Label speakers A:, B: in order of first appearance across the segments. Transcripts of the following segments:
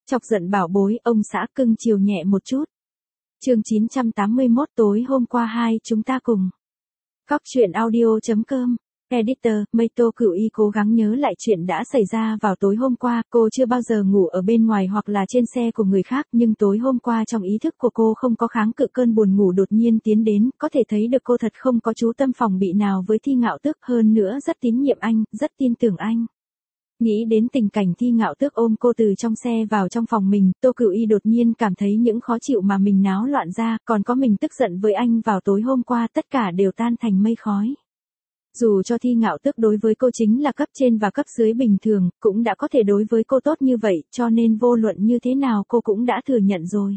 A: Chọc giận bảo bối, ông xã cưng chiều nhẹ một chút. Chương 981 tối hôm qua hai chúng ta cùng. Cóc truyện audio.com. Editor, Mây Tô Cửu Y cố gắng nhớ lại chuyện đã xảy ra vào tối hôm qua, cô chưa bao giờ ngủ ở bên ngoài hoặc là trên xe của người khác, nhưng tối hôm qua trong ý thức của cô không có kháng cự cơn buồn ngủ đột nhiên tiến đến, có thể thấy được cô thật không có chú tâm phòng bị nào với Thi Ngạo Tước, hơn nữa rất tín nhiệm anh, rất tin tưởng anh. Nghĩ đến tình cảnh Thi Ngạo Tước ôm cô từ trong xe vào trong phòng mình, Tô Cửu Y đột nhiên cảm thấy những khó chịu mà mình náo loạn ra, còn có mình tức giận với anh vào tối hôm qua, tất cả đều tan thành mây khói. Dù cho Thi Ngạo Tước đối với cô chính là cấp trên và cấp dưới bình thường, cũng đã có thể đối với cô tốt như vậy, cho nên vô luận như thế nào cô cũng đã thừa nhận rồi.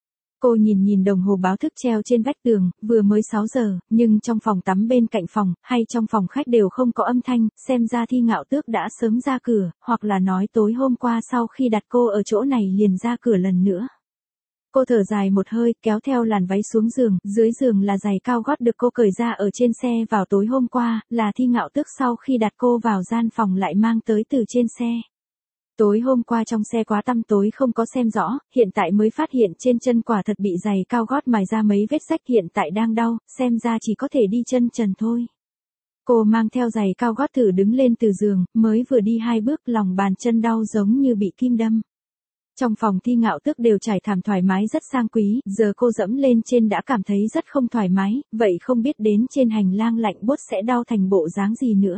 A: Cô nhìn đồng hồ báo thức treo trên vách tường, vừa mới 6 giờ, nhưng trong phòng tắm bên cạnh phòng, hay trong phòng khách đều không có âm thanh, xem ra Thi Ngạo Tước đã sớm ra cửa, hoặc là nói tối hôm qua sau khi đặt cô ở chỗ này liền ra cửa lần nữa. Cô thở dài một hơi, kéo theo làn váy xuống giường, dưới giường là giày cao gót được cô cởi ra ở trên xe vào tối hôm qua, là Thi Ngạo Tước sau khi đặt cô vào gian phòng lại mang tới từ trên xe. Tối hôm qua trong xe quá tăm tối không có xem rõ, hiện tại mới phát hiện trên chân quả thật bị giày cao gót mài ra mấy vết rách, hiện tại đang đau, xem ra chỉ có thể đi chân trần thôi. Cô mang theo giày cao gót thử đứng lên từ giường, mới vừa đi 2 bước lòng bàn chân đau giống như bị kim đâm. Trong phòng Thi Ngạo Tước đều trải thảm thoải mái rất sang quý, giờ cô dẫm lên trên đã cảm thấy rất không thoải mái, vậy không biết đến trên hành lang lạnh buốt sẽ đau thành bộ dáng gì nữa.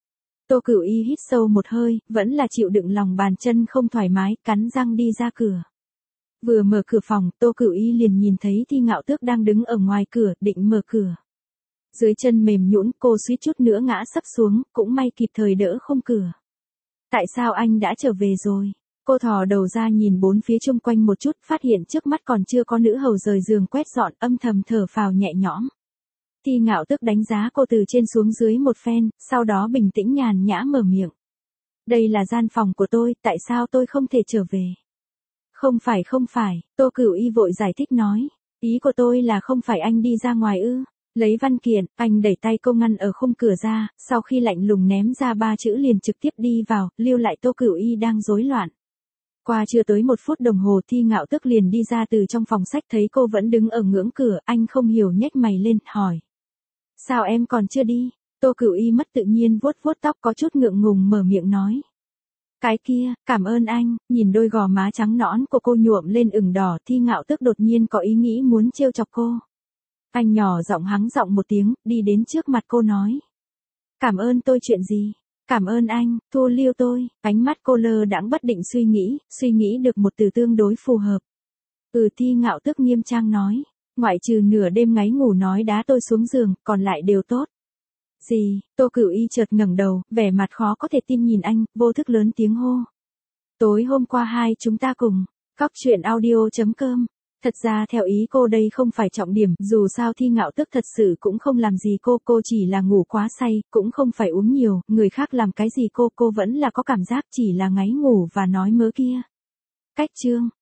A: Tô Cửu Y hít sâu một hơi, vẫn là chịu đựng lòng bàn chân không thoải mái, cắn răng đi ra cửa. Vừa mở cửa phòng, Tô Cửu Y liền nhìn thấy Thi Ngạo Tước đang đứng ở ngoài cửa, định mở cửa. Dưới chân mềm nhũn, cô suýt chút nữa ngã sấp xuống, cũng may kịp thời đỡ không cửa. Tại sao anh đã trở về rồi? Cô thò đầu ra nhìn bốn phía chung quanh một chút, phát hiện trước mắt còn chưa có nữ hầu rời giường quét dọn, âm thầm thở phào nhẹ nhõm. Thi Ngạo Tước đánh giá cô từ trên xuống dưới một phen, sau đó bình tĩnh nhàn nhã mở miệng. Đây là gian phòng của tôi, tại sao tôi không thể trở về? Không phải, Tô Cửu Y vội giải thích nói. Ý của tôi là không phải anh đi ra ngoài ư? Lấy văn kiện, anh đẩy tay cô ngăn ở khung cửa ra, sau khi lạnh lùng ném ra 3 chữ liền trực tiếp đi vào, lưu lại Tô Cửu Y đang rối loạn. Qua chưa tới 1 phút đồng hồ Thi Ngạo Tước liền đi ra từ trong phòng sách, thấy cô vẫn đứng ở ngưỡng cửa, anh không hiểu nhếch mày lên, hỏi. Sao em còn chưa đi? Tô Cửu Y mất tự nhiên vuốt vuốt tóc có chút ngượng ngùng mở miệng nói. Cái kia, cảm ơn anh, nhìn đôi gò má trắng nõn của cô nhuộm lên ửng đỏ, Thi Ngạo Tước đột nhiên có ý nghĩ muốn trêu chọc cô. Anh nhỏ giọng hắng giọng một tiếng, đi đến trước mặt cô nói. Cảm ơn tôi chuyện gì? Cảm ơn anh, thu lưu tôi, ánh mắt cô lơ đãng bất định suy nghĩ được một từ tương đối phù hợp. Thi Ngạo Tước nghiêm trang nói, ngoại trừ nửa đêm ngáy ngủ nói đá tôi xuống giường, còn lại đều tốt. Gì? Tô Cửu Y chợt ngẩng đầu, vẻ mặt khó có thể tin nhìn anh, vô thức lớn tiếng hô. Tối hôm qua hai chúng ta cùng. Cóc truyện audio.com. Thật ra theo ý cô đây không phải trọng điểm, dù sao Thi Ngạo Tước thật sự cũng không làm gì cô chỉ là ngủ quá say, cũng không phải uống nhiều, người khác làm cái gì cô vẫn là có cảm giác, chỉ là ngáy ngủ và nói mớ kia. Cách chương.